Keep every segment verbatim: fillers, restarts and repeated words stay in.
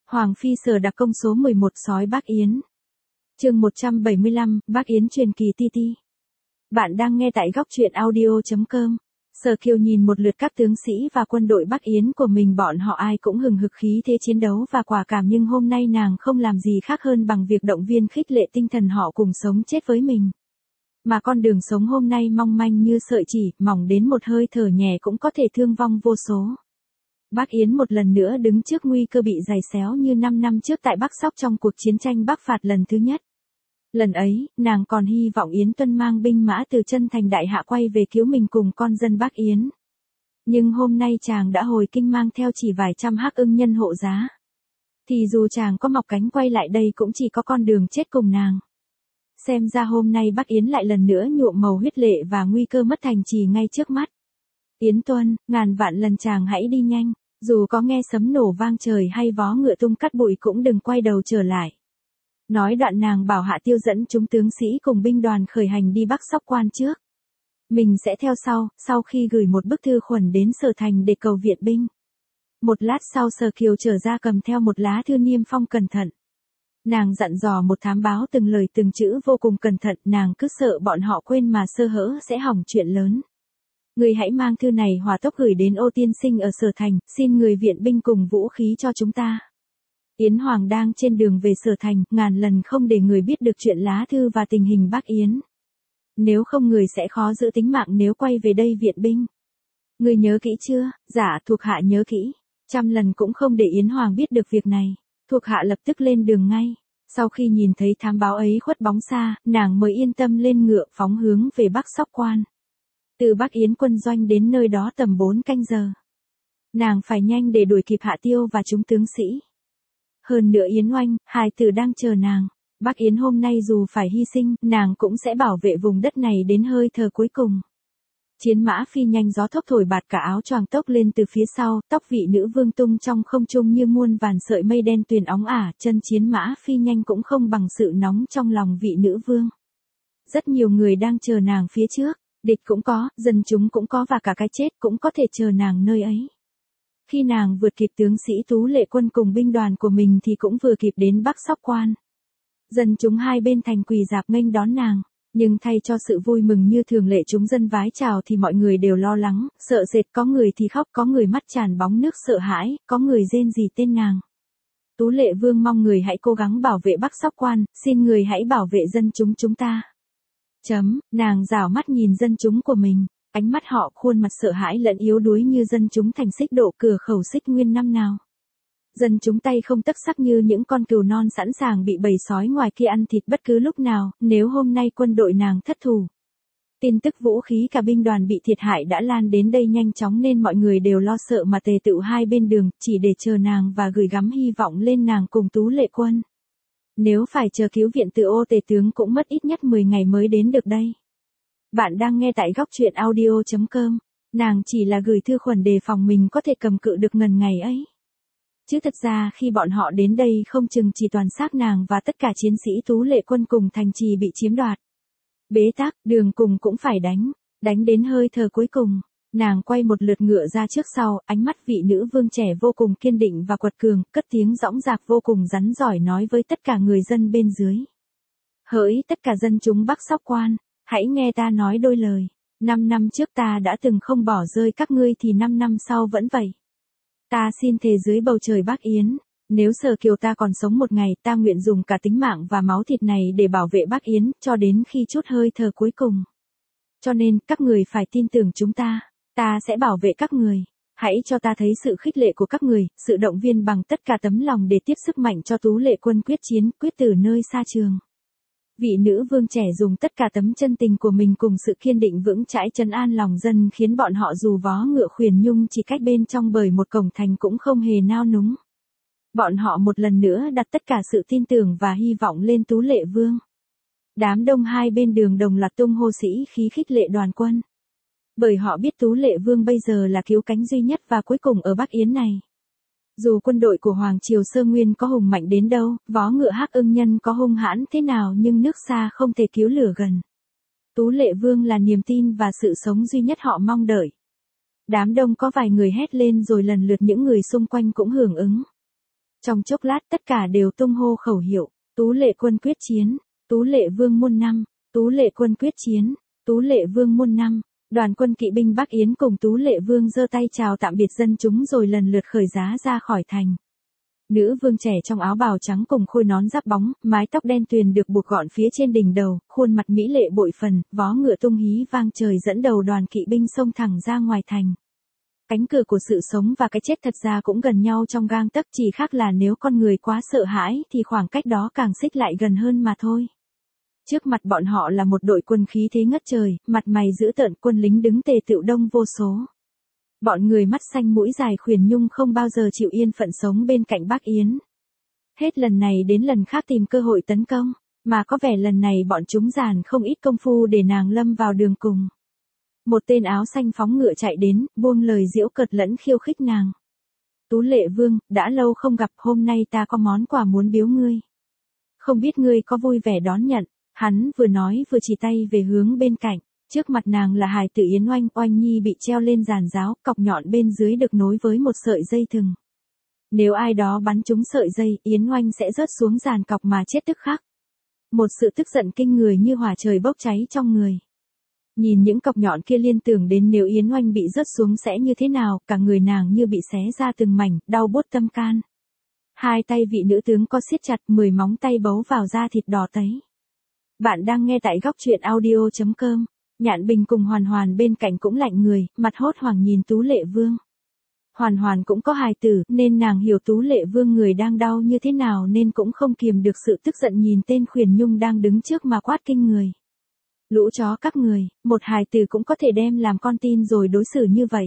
Hoàng phi Sở Đặc Công số mười một sói Bắc Yến. Chương một trăm bảy mươi lăm, Bắc Yến truyền kỳ ti ti. Bạn đang nghe tại góc truyện audio chấm com. Sở Kiều nhìn một lượt các tướng sĩ và quân đội Bắc Yến của mình, bọn họ ai cũng hừng hực khí thế chiến đấu và quả cảm, nhưng hôm nay nàng không làm gì khác hơn bằng việc động viên khích lệ tinh thần họ cùng sống chết với mình. Mà con đường sống hôm nay mong manh như sợi chỉ, mỏng đến một hơi thở nhẹ cũng có thể thương vong vô số. Bắc Yến một lần nữa đứng trước nguy cơ bị giày xéo như năm năm trước tại Bắc Sóc trong cuộc chiến tranh Bắc phạt lần thứ nhất. Lần ấy, nàng còn hy vọng Yến Tuân mang binh mã từ chân thành đại hạ quay về cứu mình cùng con dân Bắc Yến. Nhưng hôm nay chàng đã hồi kinh mang theo chỉ vài trăm hắc ưng nhân hộ giá. Thì dù chàng có mọc cánh quay lại đây cũng chỉ có con đường chết cùng nàng. Xem ra hôm nay Bắc Yến lại lần nữa nhuộm màu huyết lệ và nguy cơ mất thành trì ngay trước mắt. Yến Tuân, ngàn vạn lần chàng hãy đi nhanh, dù có nghe sấm nổ vang trời hay vó ngựa tung cắt bụi cũng đừng quay đầu trở lại. Nói đoạn nàng bảo Hạ Tiêu dẫn chúng tướng sĩ cùng binh đoàn khởi hành đi Bắc Sóc Quan trước. Mình sẽ theo sau, sau khi gửi một bức thư khuẩn đến Sở Thành để cầu viện binh. Một lát sau Sở Kiều trở ra cầm theo một lá thư niêm phong cẩn thận. Nàng dặn dò một thám báo từng lời từng chữ vô cùng cẩn thận, nàng cứ sợ bọn họ quên mà sơ hở sẽ hỏng chuyện lớn. Người hãy mang thư này hỏa tốc gửi đến Ô tiên sinh ở Sở Thành, xin người viện binh cùng vũ khí cho chúng ta. Yến Hoàng đang trên đường về Sở Thành, ngàn lần không để người biết được chuyện lá thư và tình hình Bắc Yến. Nếu không người sẽ khó giữ tính mạng nếu quay về đây viện binh. Người nhớ kỹ chưa? Dạ, thuộc hạ nhớ kỹ. Trăm lần cũng không để Yến Hoàng biết được việc này. Thuộc hạ lập tức lên đường ngay. Sau khi nhìn thấy thám báo ấy khuất bóng xa, nàng mới yên tâm lên ngựa phóng hướng về Bắc Sóc Quan. Từ Bắc Yến quân doanh đến nơi đó tầm bốn canh giờ. Nàng phải nhanh để đuổi kịp Hạ Tiêu và chúng tướng sĩ. Hơn nữa Yến Oanh, hài tử đang chờ nàng. Bắc Yến hôm nay dù phải hy sinh, nàng cũng sẽ bảo vệ vùng đất này đến hơi thở cuối cùng. Chiến mã phi nhanh, gió thốc thổi bạt cả áo choàng tốc lên từ phía sau, tóc vị nữ vương tung trong không trung như muôn vàn sợi mây đen tuyền óng ả, chân chiến mã phi nhanh cũng không bằng sự nóng trong lòng vị nữ vương. Rất nhiều người đang chờ nàng phía trước, địch cũng có, dân chúng cũng có và cả cái chết cũng có thể chờ nàng nơi ấy. Khi nàng vượt kịp tướng sĩ Tú Lệ Quân cùng binh đoàn của mình thì cũng vừa kịp đến Bắc Sóc Quan. Dân chúng hai bên thành quỳ rạp nghênh đón nàng, nhưng thay cho sự vui mừng như thường lệ chúng dân vái chào thì mọi người đều lo lắng, sợ sệt, có người thì khóc, có người mắt tràn bóng nước sợ hãi, có người rên rỉ tên nàng. Tú Lệ Vương mong người hãy cố gắng bảo vệ Bắc Sóc Quan, xin người hãy bảo vệ dân chúng chúng ta. Chấm, nàng rảo mắt nhìn dân chúng của mình. Ánh mắt họ khuôn mặt sợ hãi lẫn yếu đuối như dân chúng thành Xích Độ cửa khẩu Xích Nguyên năm nào. Dân chúng tay không tấc sắc như những con cừu non sẵn sàng bị bầy sói ngoài kia ăn thịt bất cứ lúc nào, nếu hôm nay quân đội nàng thất thủ. Tin tức vũ khí cả binh đoàn bị thiệt hại đã lan đến đây nhanh chóng nên mọi người đều lo sợ mà tề tựu hai bên đường, chỉ để chờ nàng và gửi gắm hy vọng lên nàng cùng Tú Lệ Quân. Nếu phải chờ cứu viện từ Ô tề tướng cũng mất ít nhất mười ngày mới đến được đây. Bạn đang nghe tại góc truyện audio chấm com. Nàng chỉ là gửi thư khuẩn đề phòng mình có thể cầm cự được ngần ngày ấy. Chứ thật ra khi bọn họ đến đây không chừng chỉ toàn xác nàng và tất cả chiến sĩ Tú Lệ Quân cùng thành trì bị chiếm đoạt. Bế tắc, đường cùng cũng phải đánh, đánh đến hơi thở cuối cùng. Nàng quay một lượt ngựa ra trước sau, ánh mắt vị nữ vương trẻ vô cùng kiên định và quật cường, cất tiếng dõng dạc vô cùng rắn giỏi nói với tất cả người dân bên dưới. Hỡi tất cả dân chúng Bắc Sóc Quan, hãy nghe ta nói đôi lời. Năm năm trước ta đã từng không bỏ rơi các ngươi thì năm năm sau vẫn vậy. Ta xin thề dưới bầu trời Bắc Yến, nếu Sở Kiều ta còn sống một ngày, ta nguyện dùng cả tính mạng và máu thịt này để bảo vệ Bắc Yến, cho đến khi chút hơi thở cuối cùng. Cho nên, các người phải tin tưởng chúng ta, ta sẽ bảo vệ các người. Hãy cho ta thấy sự khích lệ của các người, sự động viên bằng tất cả tấm lòng để tiếp sức mạnh cho Tú Lệ Quân quyết chiến, quyết tử nơi xa trường. Vị nữ vương trẻ dùng tất cả tấm chân tình của mình cùng sự kiên định vững chãi trấn an lòng dân khiến bọn họ dù vó ngựa khuyển nhung chỉ cách bên trong bởi một cổng thành cũng không hề nao núng. Bọn họ một lần nữa đặt tất cả sự tin tưởng và hy vọng lên Tú Lệ Vương. Đám đông hai bên đường đồng loạt tung hô sĩ khí khích lệ đoàn quân. Bởi họ biết Tú Lệ Vương bây giờ là cứu cánh duy nhất và cuối cùng ở Bắc Yến này. Dù quân đội của Hoàng Triều Sơ Nguyên có hùng mạnh đến đâu, vó ngựa hắc ưng nhân có hung hãn thế nào nhưng nước xa không thể cứu lửa gần. Tú Lệ Vương là niềm tin và sự sống duy nhất họ mong đợi. Đám đông có vài người hét lên rồi lần lượt những người xung quanh cũng hưởng ứng. Trong chốc lát tất cả đều tung hô khẩu hiệu, Tú Lệ Quân quyết chiến, Tú Lệ Vương muôn năm, Tú Lệ Quân quyết chiến, Tú Lệ Vương muôn năm. Đoàn quân kỵ binh Bắc Yến cùng Tú Lệ Vương giơ tay chào tạm biệt dân chúng rồi lần lượt khởi giá ra khỏi thành. Nữ vương trẻ trong áo bào trắng cùng khôi nón giáp bóng, mái tóc đen tuyền được buộc gọn phía trên đỉnh đầu, khuôn mặt mỹ lệ bội phần, vó ngựa tung hí vang trời dẫn đầu đoàn kỵ binh xông thẳng ra ngoài thành. Cánh cửa của sự sống và cái chết thật ra cũng gần nhau trong gang tấc, chỉ khác là nếu con người quá sợ hãi thì khoảng cách đó càng xích lại gần hơn mà thôi. Trước mặt bọn họ là một đội quân khí thế ngất trời, mặt mày dữ tợn, quân lính đứng tề tựu đông vô số. Bọn người mắt xanh mũi dài Khuyển Nhung không bao giờ chịu yên phận sống bên cạnh Bắc Yến. Hết lần này đến lần khác tìm cơ hội tấn công, mà có vẻ lần này bọn chúng dàn không ít công phu để nàng lâm vào đường cùng. Một tên áo xanh phóng ngựa chạy đến, buông lời giễu cợt lẫn khiêu khích nàng. Tú Lệ Vương, đã lâu không gặp, hôm nay ta có món quà muốn biếu ngươi. Không biết ngươi có vui vẻ đón nhận. Hắn vừa nói vừa chỉ tay về hướng bên cạnh, trước mặt nàng là hài tử Yến Oanh, Oanh Nhi bị treo lên giàn giáo, cọc nhọn bên dưới được nối với một sợi dây thừng. Nếu ai đó bắn trúng sợi dây, Yến Oanh sẽ rớt xuống giàn cọc mà chết tức khắc. Một sự tức giận kinh người như hỏa trời bốc cháy trong người. Nhìn những cọc nhọn kia liên tưởng đến nếu Yến Oanh bị rớt xuống sẽ như thế nào, cả người nàng như bị xé ra từng mảnh, đau buốt tâm can. Hai tay vị nữ tướng co siết chặt, mười móng tay bấu vào da thịt đỏ tấy. Bạn đang nghe tại góc truyện audio chấm com. Nhạn Bình cùng Hoàn Hoàn bên cạnh cũng lạnh người, mặt hốt hoảng nhìn Tú Lệ Vương. Hoàn Hoàn cũng có hài tử, nên nàng hiểu Tú Lệ Vương người đang đau như thế nào nên cũng không kiềm được sự tức giận nhìn tên Khuyển Nhung đang đứng trước mà quát kinh người. Lũ chó các người, một hài tử cũng có thể đem làm con tin rồi đối xử như vậy.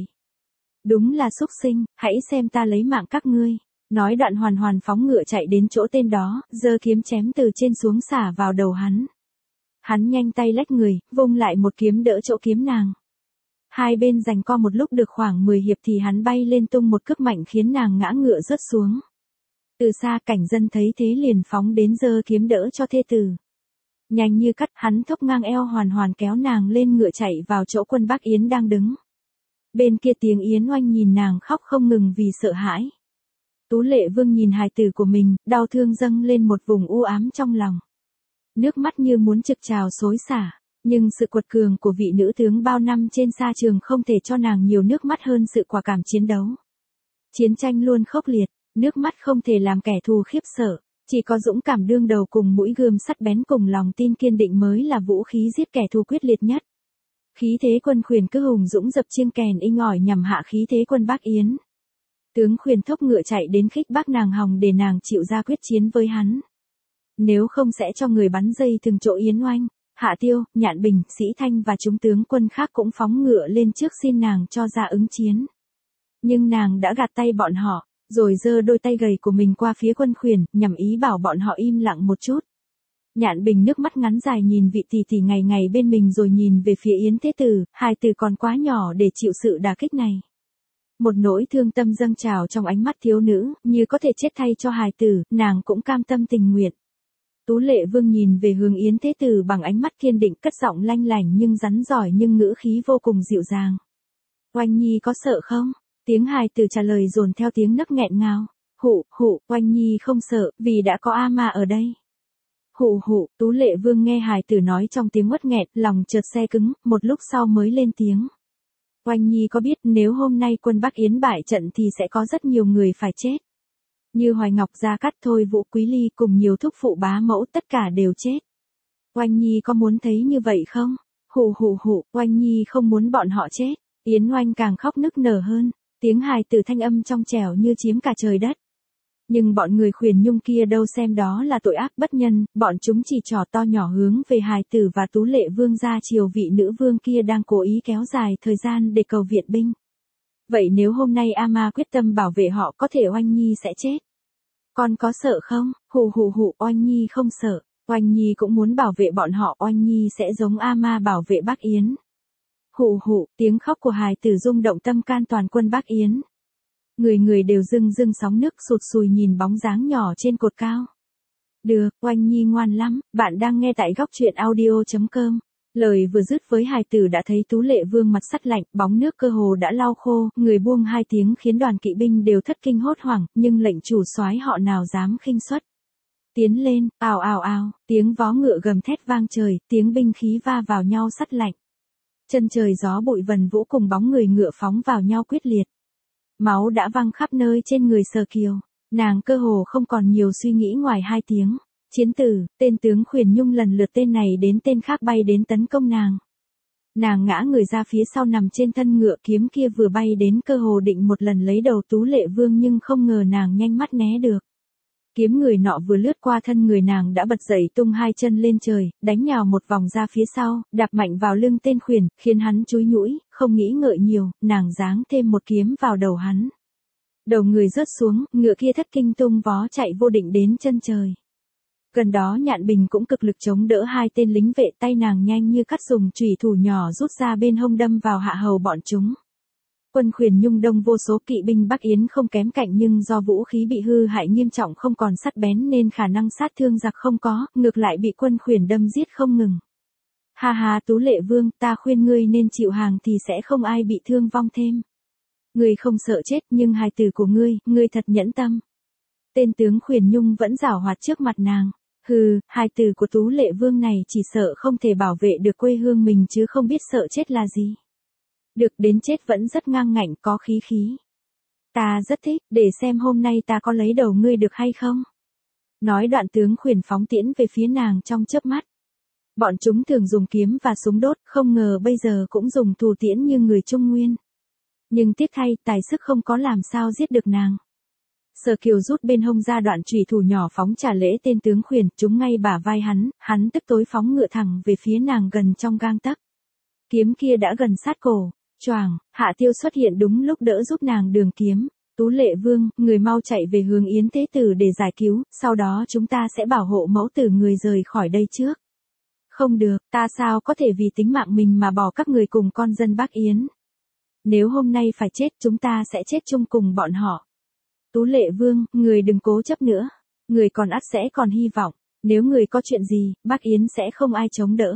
Đúng là súc sinh, hãy xem ta lấy mạng các ngươi. Nói đoạn Hoàn Hoàn phóng ngựa chạy đến chỗ tên đó, giơ kiếm chém từ trên xuống xả vào đầu hắn. Hắn nhanh tay lách người, vung lại một kiếm đỡ chỗ kiếm nàng. Hai bên giằng co một lúc được khoảng mười hiệp thì hắn bay lên tung một cước mạnh khiến nàng ngã ngựa rớt xuống. Từ xa cảnh dân thấy thế liền phóng đến giơ kiếm đỡ cho thê tử. Nhanh như cắt, hắn thốc ngang eo Hoàn Hoàn kéo nàng lên ngựa chạy vào chỗ quân Bắc Yến đang đứng. Bên kia tiếng Yến Oanh nhìn nàng khóc không ngừng vì sợ hãi. Tú Lệ Vương nhìn hài tử của mình, đau thương dâng lên một vùng u ám trong lòng. Nước mắt như muốn trực trào xối xả, nhưng sự quật cường của vị nữ tướng bao năm trên sa trường không thể cho nàng nhiều nước mắt hơn sự quả cảm chiến đấu. Chiến tranh luôn khốc liệt, nước mắt không thể làm kẻ thù khiếp sợ, chỉ có dũng cảm đương đầu cùng mũi gươm sắt bén cùng lòng tin kiên định mới là vũ khí giết kẻ thù quyết liệt nhất. Khí thế quân Khuyển cứ hùng dũng dập chiêng kèn inh ỏi nhằm hạ khí thế quân Bắc Yến. Tướng Khuyển thốc ngựa chạy đến khích bác nàng hòng để nàng chịu ra quyết chiến với hắn. Nếu không sẽ cho người bắn dây từng chỗ Yến Oanh, Hạ Tiêu, Nhạn Bình, Sĩ Thanh và chúng tướng quân khác cũng phóng ngựa lên trước xin nàng cho ra ứng chiến. Nhưng nàng đã gạt tay bọn họ, rồi giơ đôi tay gầy của mình qua phía quân Khuyển, nhằm ý bảo bọn họ im lặng một chút. Nhạn Bình nước mắt ngắn dài nhìn vị tỷ tỷ ngày ngày bên mình rồi nhìn về phía Yến Thế Tử, hài tử còn quá nhỏ để chịu sự đả kích này. Một nỗi thương tâm dâng trào trong ánh mắt thiếu nữ, như có thể chết thay cho hài tử, nàng cũng cam tâm tình nguyện. Tú Lệ Vương nhìn về hướng Yến Thế Tử bằng ánh mắt kiên định, cất giọng lanh lảnh nhưng rắn giỏi nhưng ngữ khí vô cùng dịu dàng. Oanh Nhi có sợ không? Tiếng hài tử trả lời dồn theo tiếng nấc nghẹn ngào. Hụ, hụ, Oanh Nhi không sợ, vì đã có A Ma ở đây. Hụ hụ, Tú Lệ Vương nghe hài tử nói trong tiếng uất nghẹn, lòng chợt se cứng, một lúc sau mới lên tiếng. Oanh Nhi có biết nếu hôm nay quân Bắc Yến bại trận thì sẽ có rất nhiều người phải chết. Như Hoài Ngọc, Gia Cát, Thôi Vũ, Quý Ly cùng nhiều thúc phụ bá mẫu tất cả đều chết. Oanh Nhi có muốn thấy như vậy không? Hù hù hù, Oanh Nhi không muốn bọn họ chết. Yến Oanh càng khóc nức nở hơn, tiếng hài tử thanh âm trong trẻo như chiếm cả trời đất. Nhưng bọn người Khuyển Nhung kia đâu xem đó là tội ác bất nhân, bọn chúng chỉ trỏ to nhỏ hướng về hài tử và Tú Lệ Vương ra chiều vị nữ vương kia đang cố ý kéo dài thời gian để cầu viện binh. Vậy nếu hôm nay A Ma quyết tâm bảo vệ họ có thể Oanh Nhi sẽ chết. Con có sợ không? Hù hù hù, Oanh Nhi không sợ. Oanh Nhi cũng muốn bảo vệ bọn họ, Oanh Nhi sẽ giống A Ma bảo vệ Bắc Yến. Hù hù, tiếng khóc của hài tử rung động tâm can toàn quân Bắc Yến. Người người đều rưng rưng sóng nước sụt sùi nhìn bóng dáng nhỏ trên cột cao. Được, Oanh Nhi ngoan lắm, bạn đang nghe tại góc truyện audio chấm com. Lời vừa dứt với hài tử đã thấy Tú Lệ Vương mặt sắt lạnh, bóng nước cơ hồ đã lau khô, người buông hai tiếng khiến đoàn kỵ binh đều thất kinh hốt hoảng, nhưng lệnh chủ soái họ nào dám khinh suất. Tiến lên, ào ào ào, tiếng vó ngựa gầm thét vang trời, tiếng binh khí va vào nhau sắt lạnh. Chân trời gió bụi vần vũ cùng bóng người ngựa phóng vào nhau quyết liệt. Máu đã văng khắp nơi trên người Sở Kiều, nàng cơ hồ không còn nhiều suy nghĩ ngoài hai tiếng. Chiến tử, tên tướng Khuyển Nhung lần lượt tên này đến tên khác bay đến tấn công nàng. Nàng ngã người ra phía sau nằm trên thân ngựa, kiếm kia vừa bay đến cơ hồ định một lần lấy đầu Tú Lệ Vương nhưng không ngờ nàng nhanh mắt né được. Kiếm người nọ vừa lướt qua thân người nàng đã bật dậy tung hai chân lên trời, đánh nhào một vòng ra phía sau, đạp mạnh vào lưng tên Khuyển, khiến hắn chúi nhũi, không nghĩ ngợi nhiều, nàng giáng thêm một kiếm vào đầu hắn. Đầu người rớt xuống, ngựa kia thất kinh tung vó chạy vô định đến chân trời. Gần đó Nhạn Bình cũng cực lực chống đỡ hai tên lính vệ, tay nàng nhanh như cắt dùng chùy thủ nhỏ rút ra bên hông đâm vào hạ hầu bọn chúng. Quân Khuyển Nhung đông vô số, kỵ binh Bắc Yến không kém cạnh nhưng do vũ khí bị hư hại nghiêm trọng không còn sắc bén nên khả năng sát thương giặc không có, ngược lại bị quân Khuyển đâm giết không ngừng. Ha ha Tú Lệ Vương, ta khuyên ngươi nên chịu hàng thì sẽ không ai bị thương vong thêm. Ngươi không sợ chết nhưng hài tử của ngươi, ngươi thật nhẫn tâm. Tên tướng Khuyển Nhung vẫn giảo hoạt trước mặt nàng. Hừ, hài tử của Tú Lệ Vương này chỉ sợ không thể bảo vệ được quê hương mình chứ không biết sợ chết là gì. Được, đến chết vẫn rất ngang ngạnh, có khí khí. Ta rất thích, để xem hôm nay ta có lấy đầu ngươi được hay không. Nói đoạn tướng Khuyển phóng tiễn về phía nàng trong chớp mắt. Bọn chúng thường dùng kiếm và súng đốt, không ngờ bây giờ cũng dùng thủ tiễn như người Trung Nguyên. Nhưng tiếc thay, tài sức không có làm sao giết được nàng. Sở Kiều rút bên hông ra đoạn chùy thủ nhỏ phóng trả lễ tên tướng Khuyển, trúng ngay bả vai hắn, hắn tức tối phóng ngựa thẳng về phía nàng gần trong gang tấc. Kiếm kia đã gần sát cổ, choàng, Hạ Tiêu xuất hiện đúng lúc đỡ giúp nàng đường kiếm. Tú Lệ Vương, người mau chạy về hướng Yến Thế Tử để giải cứu, sau đó chúng ta sẽ bảo hộ mẫu tử người rời khỏi đây trước. Không được, ta sao có thể vì tính mạng mình mà bỏ các người cùng con dân Bắc Yến. Nếu hôm nay phải chết chúng ta sẽ chết chung cùng bọn họ. Tú Lệ Vương, người đừng cố chấp nữa. Người còn ắt sẽ còn hy vọng. Nếu người có chuyện gì, Bắc Yến sẽ không ai chống đỡ.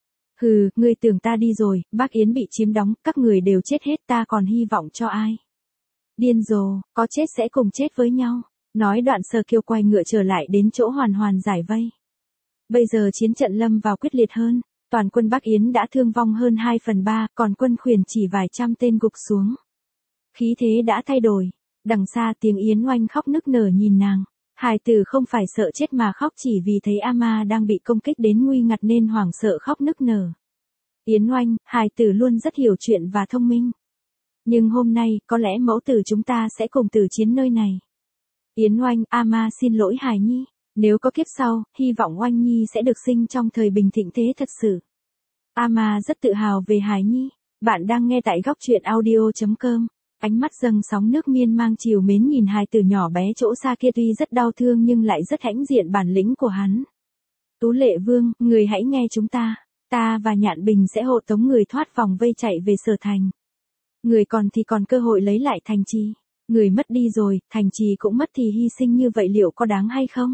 Hừ, ngươi tưởng ta đi rồi, Bắc Yến bị chiếm đóng, các người đều chết hết, ta còn hy vọng cho ai. Điên rồ, có chết sẽ cùng chết với nhau. Nói đoạn Sở Kiều quay ngựa trở lại đến chỗ Hoàn Hoàn giải vây. Bây giờ chiến trận lâm vào quyết liệt hơn. Toàn quân Bắc Yến đã thương vong hơn hai phần ba, còn quân Khuyển chỉ vài trăm tên gục xuống. Khí thế đã thay đổi. Đằng xa tiếng Yến Oanh khóc nức nở nhìn nàng. Hài tử không phải sợ chết mà khóc chỉ vì thấy Ama đang bị công kích đến nguy ngặt nên hoảng sợ khóc nức nở. Yến Oanh, hài tử luôn rất hiểu chuyện và thông minh. Nhưng hôm nay, có lẽ mẫu tử chúng ta sẽ cùng tử chiến nơi này. Yến Oanh, Ama xin lỗi hài nhi. Nếu có kiếp sau, hy vọng Oanh nhi sẽ được sinh trong thời bình thịnh thế thật sự. Ama rất tự hào về hài nhi. Bạn đang nghe tại góc truyện audio chấm com. Ánh mắt dâng sóng nước miên mang chiều mến nhìn hài tử nhỏ bé chỗ xa kia tuy rất đau thương nhưng lại rất hãnh diện bản lĩnh của hắn. Tú Lệ Vương, người hãy nghe chúng ta. Ta và Nhạn Bình sẽ hộ tống người thoát vòng vây chạy về Sở Thành. Người còn thì còn cơ hội lấy lại thành trì. Người mất đi rồi, thành trì cũng mất thì hy sinh như vậy liệu có đáng hay không?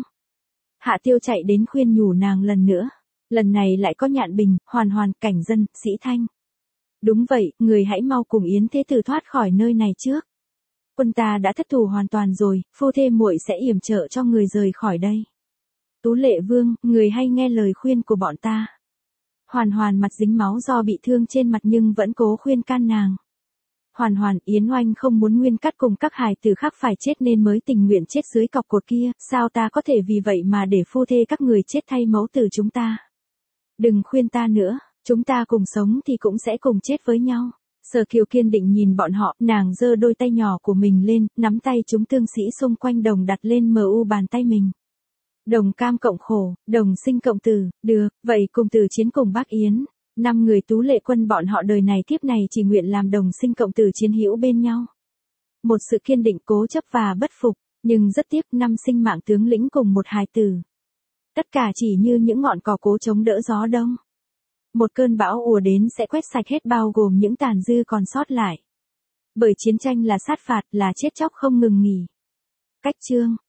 Hạ Tiêu chạy đến khuyên nhủ nàng lần nữa. Lần này lại có Nhạn Bình, Hoàn Hoàn, Cảnh Dân, Sĩ Thanh. Đúng vậy, người hãy mau cùng Yến Thế Tử thoát khỏi nơi này trước. Quân ta đã thất thủ hoàn toàn rồi, phu thê muội sẽ yểm trợ cho người rời khỏi đây. Tú Lệ Vương, người hay nghe lời khuyên của bọn ta. Hoàn Hoàn mặt dính máu do bị thương trên mặt nhưng vẫn cố khuyên can nàng. Hoàn Hoàn, Yến Oanh không muốn Nguyên Cắt cùng các hài tử khác phải chết nên mới tình nguyện chết dưới cọc cột kia, sao ta có thể vì vậy mà để phu thê các người chết thay mẫu tử chúng ta. Đừng khuyên ta nữa. Chúng ta cùng sống thì cũng sẽ cùng chết với nhau. Sở Kiều kiên định nhìn bọn họ, nàng giơ đôi tay nhỏ của mình lên, nắm tay chúng tướng sĩ xung quanh đồng đặt lên mờ u bàn tay mình. Đồng cam cộng khổ, đồng sinh cộng tử, được, vậy cùng tử chiến cùng Bắc Yến. Năm người Tú Lệ quân bọn họ đời này kiếp này chỉ nguyện làm đồng sinh cộng tử chiến hữu bên nhau. Một sự kiên định cố chấp và bất phục, nhưng rất tiếc năm sinh mạng tướng lĩnh cùng một hài tử. Tất cả chỉ như những ngọn cỏ cố chống đỡ gió đông. Một cơn bão ùa đến sẽ quét sạch hết bao gồm những tàn dư còn sót lại. Bởi chiến tranh là sát phạt, là chết chóc không ngừng nghỉ. Cách chương